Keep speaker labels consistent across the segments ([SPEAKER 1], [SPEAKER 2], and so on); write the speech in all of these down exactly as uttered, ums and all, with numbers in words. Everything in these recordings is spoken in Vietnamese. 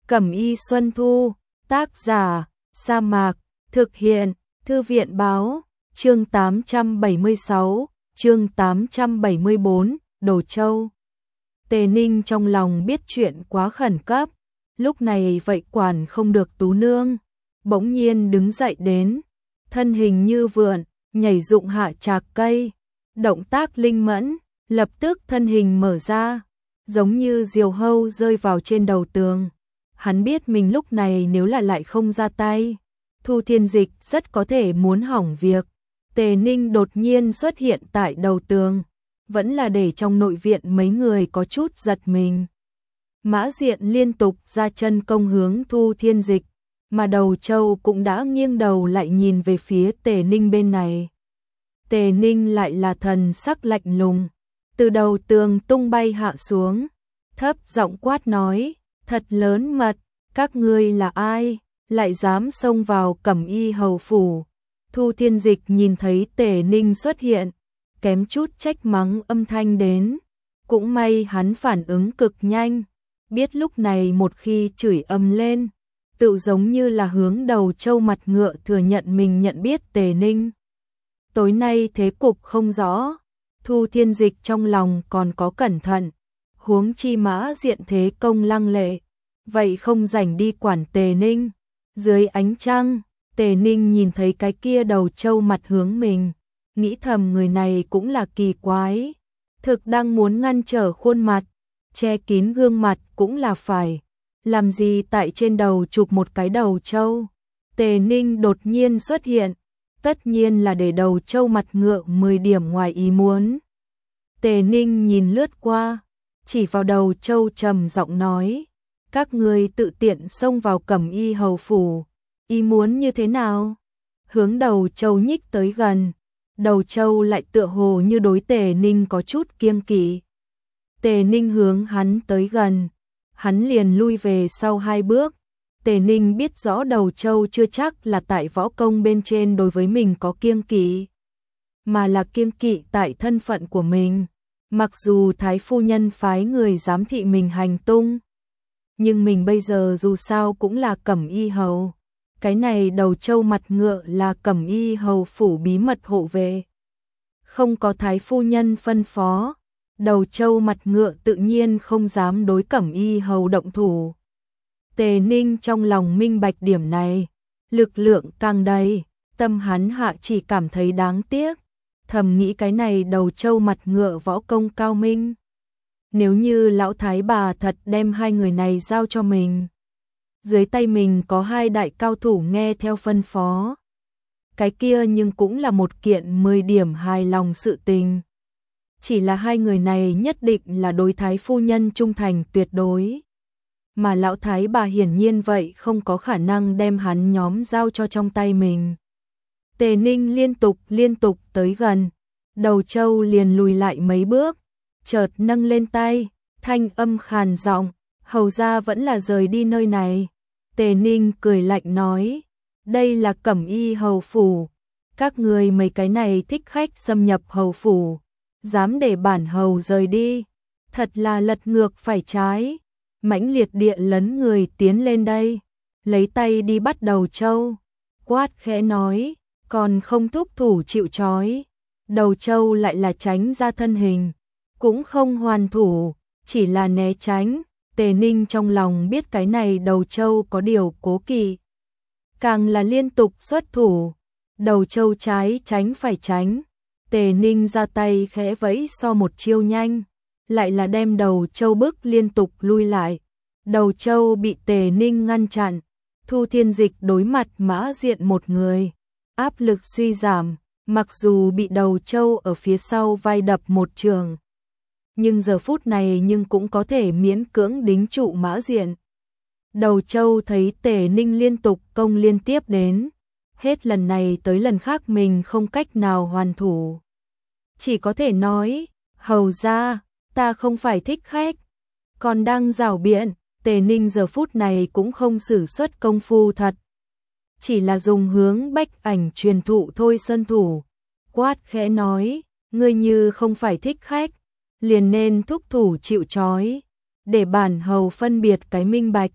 [SPEAKER 1] Cẩm Y Xuân Thu, tác giả, Sa Mạc, thực hiện, Thư viện báo, chương tám trăm bảy mươi sáu, chương tám trăm bảy mươi bốn, Đồ Châu. Tề Ninh trong lòng biết chuyện quá khẩn cấp, lúc này vậy quản không được Tú Nương, bỗng nhiên đứng dậy đến, thân hình như vượn, nhảy dụng hạ trạc cây, động tác linh mẫn, lập tức thân hình mở ra, giống như diều hâu rơi vào trên đầu tường. Hắn biết mình lúc này nếu là lại không ra tay, Thu Thiên Dịch rất có thể muốn hỏng việc. Tề Ninh đột nhiên xuất hiện tại đầu tường, vẫn là để trong nội viện mấy người có chút giật mình. Mã Diện liên tục ra chân công hướng Thu Thiên Dịch, mà Đầu Châu cũng đã nghiêng đầu lại nhìn về phía Tề Ninh bên này. Tề Ninh lại là thần sắc lạnh lùng, từ đầu tường tung bay hạ xuống, thấp giọng quát nói, thật lớn mật, các ngươi là ai, lại dám xông vào Cẩm Y hầu phủ. Thu Thiên Dịch nhìn thấy Tề Ninh xuất hiện, kém chút trách mắng âm thanh đến, cũng may hắn phản ứng cực nhanh, biết lúc này một khi chửi ầm lên, tự giống như là hướng Đầu Châu mặt ngựa thừa nhận mình nhận biết Tề Ninh. Tối nay thế cục không rõ, Thu Thiên Dịch trong lòng còn có cẩn thận, huống chi Mã Diện thế công lăng lệ, vậy không rảnh đi quản Tề Ninh. Dưới ánh trăng, Tề Ninh nhìn thấy cái kia Đầu Châu mặt hướng mình, nghĩ thầm người này cũng là kỳ quái, thực đang muốn ngăn trở khuôn mặt, che kín gương mặt cũng là phải, làm gì tại trên đầu chụp một cái Đầu Châu. Tề Ninh đột nhiên xuất hiện, tất nhiên là để Đầu Châu mặt ngựa mười điểm ngoài ý muốn. Tề Ninh nhìn lướt qua, chỉ vào Đầu Châu trầm giọng nói, các ngươi tự tiện xông vào Cẩm Y hầu phủ, ý muốn như thế nào? Hướng Đầu Châu nhích tới gần, Đầu Châu lại tựa hồ như đối Tề Ninh có chút kiêng kỵ. Tề Ninh hướng hắn tới gần, hắn liền lui về sau hai bước. Tề Ninh biết rõ Đầu Châu chưa chắc là tại võ công bên trên đối với mình có kiêng kỵ, mà là kiêng kỵ tại thân phận của mình. Mặc dù Thái phu nhân phái người giám thị mình hành tung, nhưng mình bây giờ dù sao cũng là Cẩm Y hầu. Cái này Đầu Châu mặt ngựa là Cẩm Y hầu phủ bí mật hộ vệ, không có Thái phu nhân phân phó, Đầu Châu mặt ngựa tự nhiên không dám đối Cẩm Y hầu động thủ. Tề Ninh trong lòng minh bạch điểm này, lực lượng càng đầy, tâm hắn hạ chỉ cảm thấy đáng tiếc, thầm nghĩ cái này Đầu Châu mặt ngựa võ công cao minh. Nếu như lão thái bà thật đem hai người này giao cho mình, dưới tay mình có hai đại cao thủ nghe theo phân phó, cái kia nhưng cũng là một kiện mười điểm hài lòng sự tình. Chỉ là hai người này nhất định là đối Thái phu nhân trung thành tuyệt đối, mà lão thái bà hiển nhiên vậy không có khả năng đem hắn nhóm giao cho trong tay mình. Tề Ninh liên tục liên tục tới gần, Đầu Châu liền lùi lại mấy bước, chợt nâng lên tay, thanh âm khàn giọng, hầu ra vẫn là rời đi nơi này. Tề Ninh cười lạnh nói, đây là Cẩm Y hầu phủ, các người mấy cái này thích khách xâm nhập hầu phủ, dám để bản hầu rời đi, thật là lật ngược phải trái. Mãnh liệt địa lấn người tiến lên đây, lấy tay đi bắt Đầu Châu, quát khẽ nói, còn không thúc thủ chịu trói. Đầu Châu lại là tránh ra thân hình, cũng không hoàn thủ, chỉ là né tránh. Tề Ninh trong lòng biết cái này Đầu Châu có điều cố kỵ, càng là liên tục xuất thủ, Đầu Châu trái tránh phải tránh. Tề Ninh ra tay khẽ vẫy so một chiêu nhanh, lại là đem Đầu Châu bức liên tục lui lại. Đầu Châu bị Tề Ninh ngăn chặn, Thu Thiên Dịch đối mặt Mã Diện một người, áp lực suy giảm, mặc dù bị Đầu Châu ở phía sau vai đập một trường, nhưng giờ phút này nhưng cũng có thể miễn cưỡng đính trụ Mã Diện. Đầu Châu thấy Tề Ninh liên tục công liên tiếp đến, hết lần này tới lần khác mình không cách nào hoàn thủ, chỉ có thể nói, hầu ra, ta không phải thích khách. Còn đang rảo biện, Tề Ninh giờ phút này cũng không sử xuất công phu thật, chỉ là dùng hướng bách ảnh truyền thụ thôi sơn thủ, quát khẽ nói, ngươi như không phải thích khách, liền nên thúc thủ chịu trói, để bản hầu phân biệt cái minh bạch.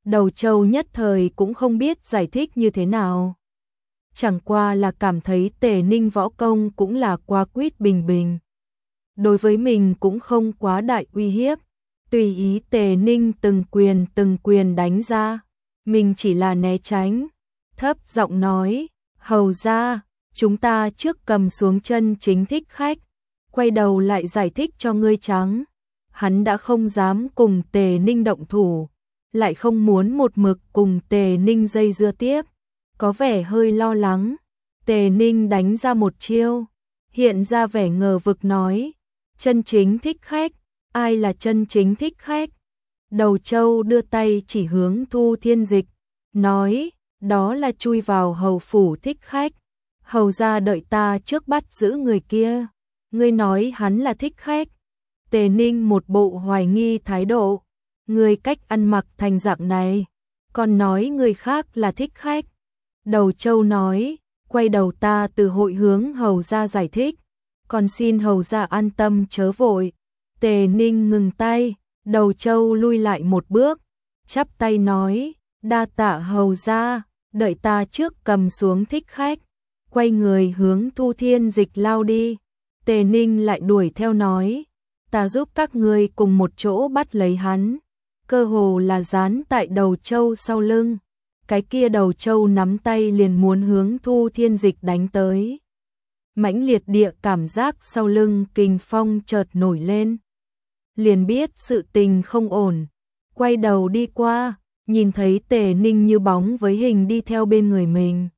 [SPEAKER 1] Đầu Châu nhất thời cũng không biết giải thích như thế nào. Chẳng qua là cảm thấy Tề Ninh võ công cũng là quá quýt bình bình. Đối với mình cũng không quá đại uy hiếp. Tùy ý Tề Ninh từng quyền từng quyền đánh ra. Mình chỉ là né tránh. Thấp giọng nói, hầu ra, chúng ta trước cầm xuống chân chính thích khách. Quay đầu lại giải thích cho ngươi trắng. Hắn đã không dám cùng Tề Ninh động thủ. Lại không muốn một mực cùng Tề Ninh dây dưa tiếp. Có vẻ hơi lo lắng. Tề Ninh đánh ra một chiêu. Hiện ra vẻ ngờ vực nói. Chân chính thích khách. Ai là chân chính thích khách? Đầu Châu đưa tay chỉ hướng Thu Thiên Dịch. Nói, đó là chui vào hầu phủ thích khách. Hầu ra đợi ta trước bắt giữ người kia. Ngươi nói hắn là thích khách. Tề Ninh một bộ hoài nghi thái độ. Người cách ăn mặc thành dạng này. Còn nói người khác là thích khách. Đầu Châu nói, quay đầu ta từ hội hướng hầu ra giải thích. Còn xin hầu ra an tâm chớ vội. Tề Ninh ngừng tay, Đầu Châu lui lại một bước, chắp tay nói, đa tạ hầu ra, đợi ta trước cầm xuống thích khách. Quay người hướng Thu Thiên Dịch lao đi. Tề Ninh lại đuổi theo nói, ta giúp các ngươi cùng một chỗ bắt lấy hắn. Cơ hồ là dán tại Đầu Châu sau lưng. Cái kia Đầu Châu nắm tay liền muốn hướng Thu Thiên Dịch đánh tới. Mãnh liệt địa cảm giác sau lưng kình phong chợt nổi lên. Liền biết sự tình không ổn. Quay đầu đi qua, nhìn thấy Tề Ninh như bóng với hình đi theo bên người mình.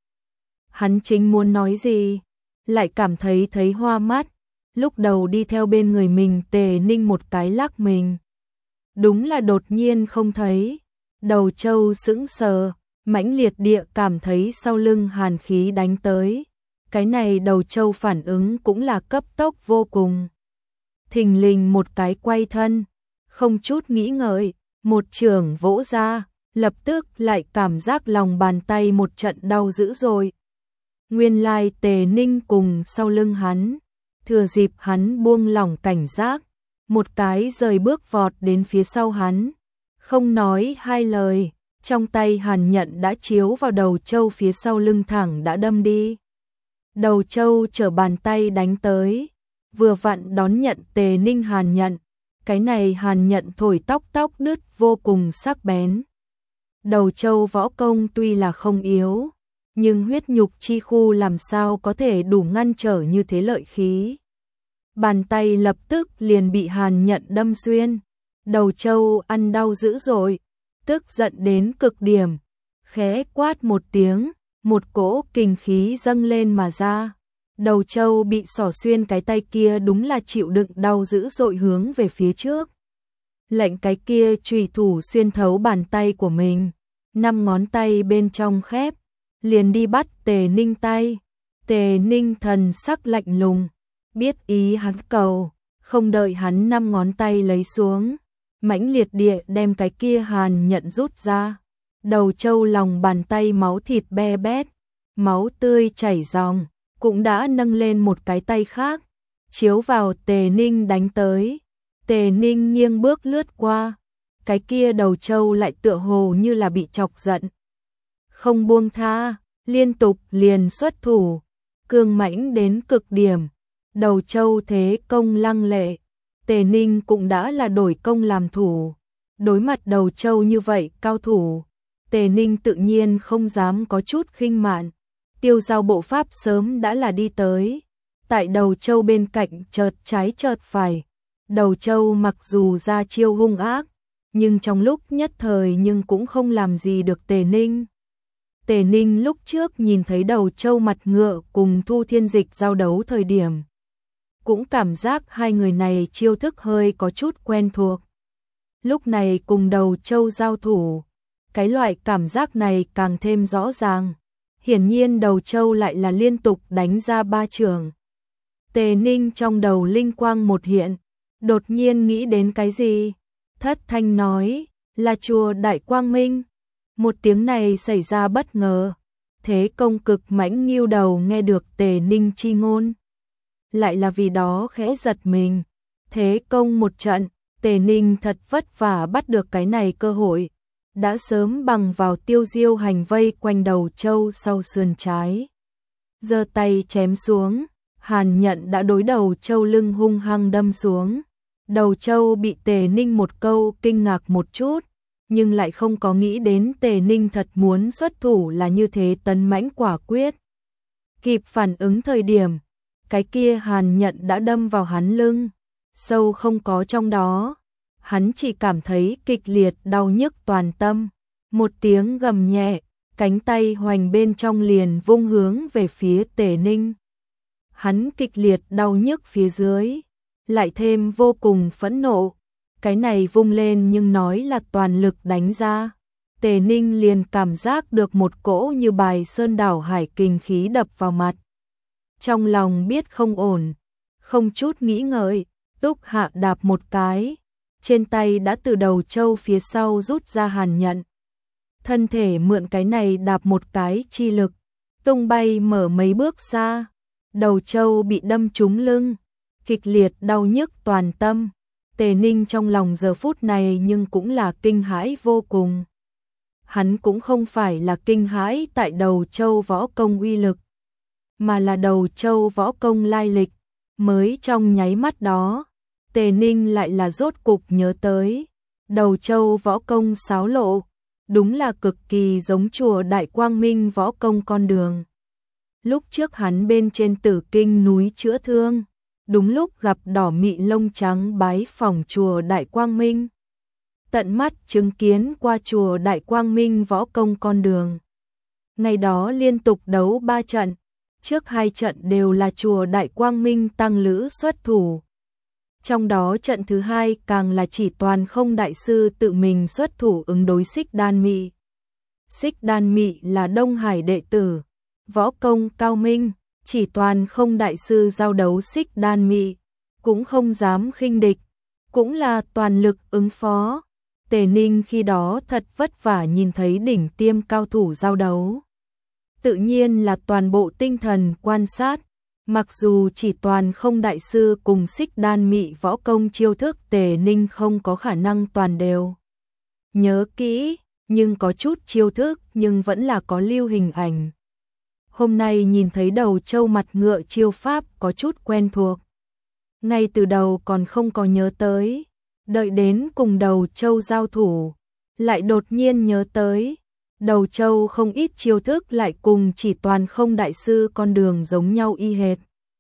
[SPEAKER 1] Hắn chính muốn nói gì, lại cảm thấy thấy hoa mắt. Lúc đầu đi theo bên người mình Tề Ninh một cái lắc mình. Đúng là đột nhiên không thấy. Đầu Châu sững sờ, mãnh liệt địa cảm thấy sau lưng hàn khí đánh tới. Cái này Đầu Châu phản ứng cũng là cấp tốc vô cùng. Thình lình một cái quay thân, không chút nghĩ ngợi, một chưởng vỗ ra, lập tức lại cảm giác lòng bàn tay một trận đau dữ dội. Nguyên lai Tề Ninh cùng sau lưng hắn, thừa dịp hắn buông lỏng cảnh giác, một cái rời bước vọt đến phía sau hắn, không nói hai lời, trong tay hàn nhận đã chiếu vào Đầu Châu phía sau lưng thẳng đã đâm đi. Đầu Châu trở bàn tay đánh tới, vừa vặn đón nhận Tề Ninh hàn nhận, cái này hàn nhận thổi tóc tóc đứt vô cùng sắc bén. Đầu Châu võ công tuy là không yếu, nhưng huyết nhục chi khu làm sao có thể đủ ngăn trở như thế lợi khí. Bàn tay lập tức liền bị hàn nhận đâm xuyên. Đầu Châu ăn đau dữ dội, tức giận đến cực điểm, khẽ quát một tiếng, một cỗ kình khí dâng lên mà ra. Đầu Châu bị xỏ xuyên cái tay kia đúng là chịu đựng đau dữ dội hướng về phía trước. Lệnh cái kia chùy thủ xuyên thấu bàn tay của mình, năm ngón tay bên trong khép, liền đi bắt Tề Ninh tay. Tề Ninh thần sắc lạnh lùng, biết ý hắn cầu, không đợi hắn năm ngón tay lấy xuống, mãnh liệt địa đem cái kia hàn nhận rút ra. Đầu Châu lòng bàn tay máu thịt be bét, máu tươi chảy ròng, cũng đã nâng lên một cái tay khác, chiếu vào Tề Ninh đánh tới. Tề Ninh nghiêng bước lướt qua, cái kia Đầu Châu lại tựa hồ như là bị chọc giận. Không buông tha, liên tục liền xuất thủ, cương mãnh đến cực điểm. Đầu Châu thế công lăng lệ, Tề Ninh cũng đã là đổi công làm thủ. Đối mặt Đầu Châu như vậy cao thủ, Tề Ninh tự nhiên không dám có chút khinh mạn. Tiêu Dao bộ pháp sớm đã là đi tới, tại Đầu Châu bên cạnh chợt trái chợt phải. Đầu Châu mặc dù ra chiêu hung ác, nhưng trong lúc nhất thời nhưng cũng không làm gì được Tề Ninh. Tề Ninh lúc trước nhìn thấy Đầu Châu mặt ngựa cùng Thu Thiên Dịch giao đấu thời điểm, cũng cảm giác hai người này chiêu thức hơi có chút quen thuộc. Lúc này cùng Đầu Châu giao thủ, cái loại cảm giác này càng thêm rõ ràng. Hiển nhiên Đầu Châu lại là liên tục đánh ra ba chưởng. Tề Ninh trong đầu linh quang một hiện, đột nhiên nghĩ đến cái gì? Thất thanh nói, là chùa Đại Quang Minh. Một tiếng này xảy ra bất ngờ. Thế công cực mãnh nghiêu đầu nghe được Tề Ninh chi ngôn, lại là vì đó khẽ giật mình. Thế công một trận, Tề Ninh thật vất vả bắt được cái này cơ hội, đã sớm bằng vào Tiêu Diêu hành vây quanh đầu trâu sau sườn trái. Giơ tay chém xuống, Hàn Nhận đã đối đầu trâu lưng hung hăng đâm xuống. Đầu trâu bị Tề Ninh một câu kinh ngạc một chút, nhưng lại không có nghĩ đến Tề Ninh thật muốn xuất thủ là như thế tấn mãnh quả quyết. Kịp phản ứng thời điểm, cái kia Hàn Nhận đã đâm vào hắn lưng, sâu không có trong đó. Hắn chỉ cảm thấy kịch liệt đau nhức toàn tâm, một tiếng gầm nhẹ, cánh tay hoành bên trong liền vung hướng về phía Tề Ninh. Hắn kịch liệt đau nhức phía dưới, lại thêm vô cùng phẫn nộ, cái này vung lên nhưng nói là toàn lực đánh ra. Tề Ninh liền cảm giác được một cỗ như bài sơn đảo hải kình khí đập vào mặt. Trong lòng biết không ổn, không chút nghĩ ngợi, túc hạ đạp một cái, trên tay đã từ đầu trâu phía sau rút ra Hàn Nhận. Thân thể mượn cái này đạp một cái chi lực, tung bay mở mấy bước xa, đầu trâu bị đâm trúng lưng, kịch liệt đau nhức toàn tâm. Tề Ninh trong lòng giờ phút này nhưng cũng là kinh hãi vô cùng. Hắn cũng không phải là kinh hãi tại đầu trâu võ công uy lực, mà là đầu trâu võ công lai lịch. Mới trong nháy mắt đó, Tề Ninh lại là rốt cục nhớ tới, đầu trâu võ công xáo lộ, đúng là cực kỳ giống chùa Đại Quang Minh võ công con đường. Lúc trước hắn bên trên Tử Kinh núi chữa thương, đúng lúc gặp đỏ mị lông trắng bái phỏng chùa Đại Quang Minh. Tận mắt chứng kiến qua chùa Đại Quang Minh võ công con đường. Ngày đó liên tục đấu ba trận, trước hai trận đều là chùa Đại Quang Minh tăng lữ xuất thủ. Trong đó trận thứ hai càng là chỉ toàn không đại sư tự mình xuất thủ ứng đối Xích Đan Mị. Xích Đan Mị là Đông Hải đệ tử, võ công cao minh, chỉ toàn không đại sư giao đấu Xích Đan Mị, cũng không dám khinh địch, cũng là toàn lực ứng phó. Tề Ninh khi đó thật vất vả nhìn thấy đỉnh tiêm cao thủ giao đấu. Tự nhiên là toàn bộ tinh thần quan sát, mặc dù chỉ toàn không đại sư cùng Xích Đan Mị võ công chiêu thức Tề Ninh không có khả năng toàn đều nhớ kỹ, nhưng có chút chiêu thức nhưng vẫn là có lưu hình ảnh. Hôm nay nhìn thấy đầu trâu mặt ngựa chiêu pháp có chút quen thuộc. Ngay từ đầu còn không có nhớ tới, đợi đến cùng đầu trâu giao thủ, lại đột nhiên nhớ tới. Đầu trâu không ít chiêu thức lại cùng chỉ toàn không đại sư con đường giống nhau y hệt.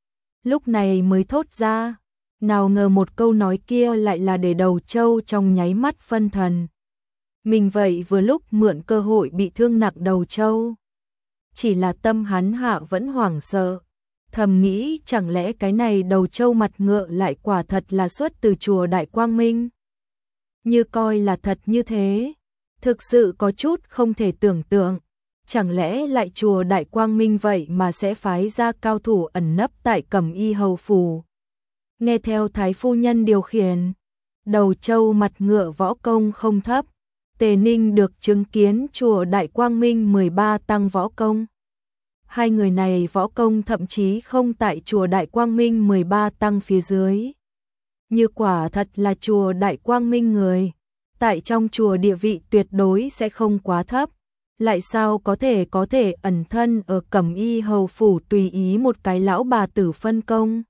[SPEAKER 1] Lúc này mới thốt ra, nào ngờ một câu nói kia lại là để đầu trâu trong nháy mắt phân thần. Mình vậy vừa lúc mượn cơ hội bị thương nặng đầu trâu. Chỉ là tâm hắn hạ vẫn hoảng sợ, thầm nghĩ chẳng lẽ cái này đầu trâu mặt ngựa lại quả thật là xuất từ chùa Đại Quang Minh. Như coi là thật như thế, thực sự có chút không thể tưởng tượng, chẳng lẽ lại chùa Đại Quang Minh vậy mà sẽ phái ra cao thủ ẩn nấp tại Cẩm Y hầu phủ. Nghe theo thái phu nhân điều khiển, đầu trâu mặt ngựa võ công không thấp, Tề Ninh được chứng kiến chùa Đại Quang Minh mười ba tăng võ công. Hai người này võ công thậm chí không tại chùa Đại Quang Minh mười ba tăng phía dưới. Như quả thật là chùa Đại Quang Minh người, tại trong chùa địa vị tuyệt đối sẽ không quá thấp, lại sao có thể có thể ẩn thân ở Cẩm Y hầu phủ tùy ý một cái lão bà tử phân công.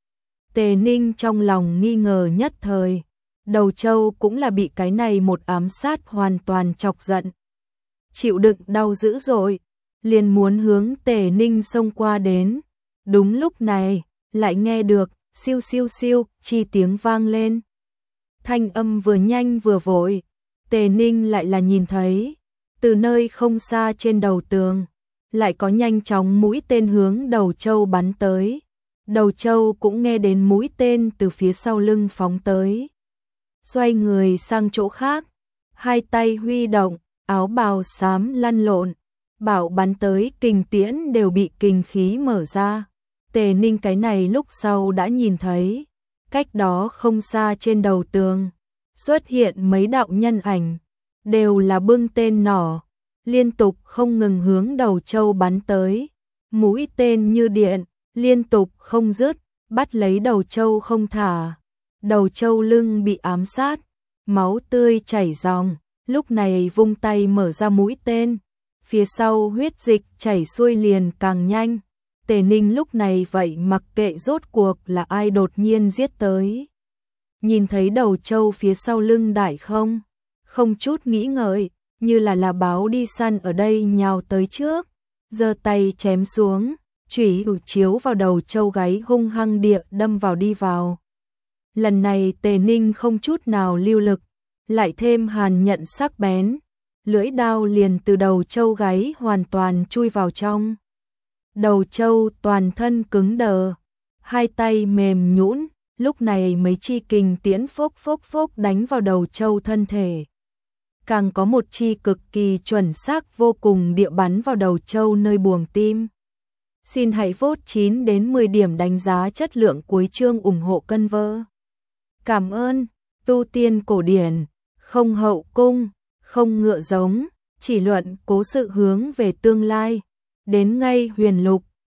[SPEAKER 1] Tề Ninh trong lòng nghi ngờ nhất thời, đầu trâu cũng là bị cái này một ám sát hoàn toàn chọc giận. Chịu đựng đau dữ dội, liền muốn hướng Tề Ninh xông qua đến. Đúng lúc này, lại nghe được siêu siêu siêu chi tiếng vang lên. Thanh âm vừa nhanh vừa vội, Tề Ninh lại là nhìn thấy, từ nơi không xa trên đầu tường, lại có nhanh chóng mũi tên hướng đầu trâu bắn tới. Đầu trâu cũng nghe đến mũi tên từ phía sau lưng phóng tới. Xoay người sang chỗ khác, hai tay huy động, áo bào xám lăn lộn, bảo bắn tới kình tiễn đều bị kình khí mở ra. Tề Ninh cái này lúc sau đã nhìn thấy, cách đó không xa trên đầu tường, xuất hiện mấy đạo nhân ảnh, đều là bưng tên nỏ, liên tục không ngừng hướng đầu trâu bắn tới. Mũi tên như điện, liên tục không dứt, bắt lấy đầu trâu không thả. Đầu trâu lưng bị ám sát, máu tươi chảy ròng, lúc này vung tay mở ra mũi tên, phía sau huyết dịch chảy xuôi liền càng nhanh. Tề Ninh lúc này vậy mặc kệ rốt cuộc là ai đột nhiên giết tới. Nhìn thấy đầu trâu phía sau lưng Đại Không, không chút nghĩ ngợi, như là là báo đi săn ở đây nhào tới trước, giơ tay chém xuống, chủy chiếu vào đầu trâu gáy hung hăng địa đâm vào đi vào. Lần này Tề Ninh không chút nào lưu lực, lại thêm hàn nhận sắc bén, lưỡi đao liền từ đầu trâu gáy hoàn toàn chui vào trong. Đầu trâu toàn thân cứng đờ, hai tay mềm nhũn, lúc này mấy chi kình tiễn phốc phốc phốc đánh vào đầu trâu thân thể. Càng có một chi cực kỳ chuẩn xác vô cùng địa bắn vào đầu trâu nơi buồng tim. Xin hãy vote chín đến mười điểm đánh giá chất lượng cuối chương ủng hộ cân vơ. Cảm ơn, tu tiên cổ điển, không hậu cung, không ngựa giống, chỉ luận cố sự hướng về tương lai. Đến ngay huyền lục,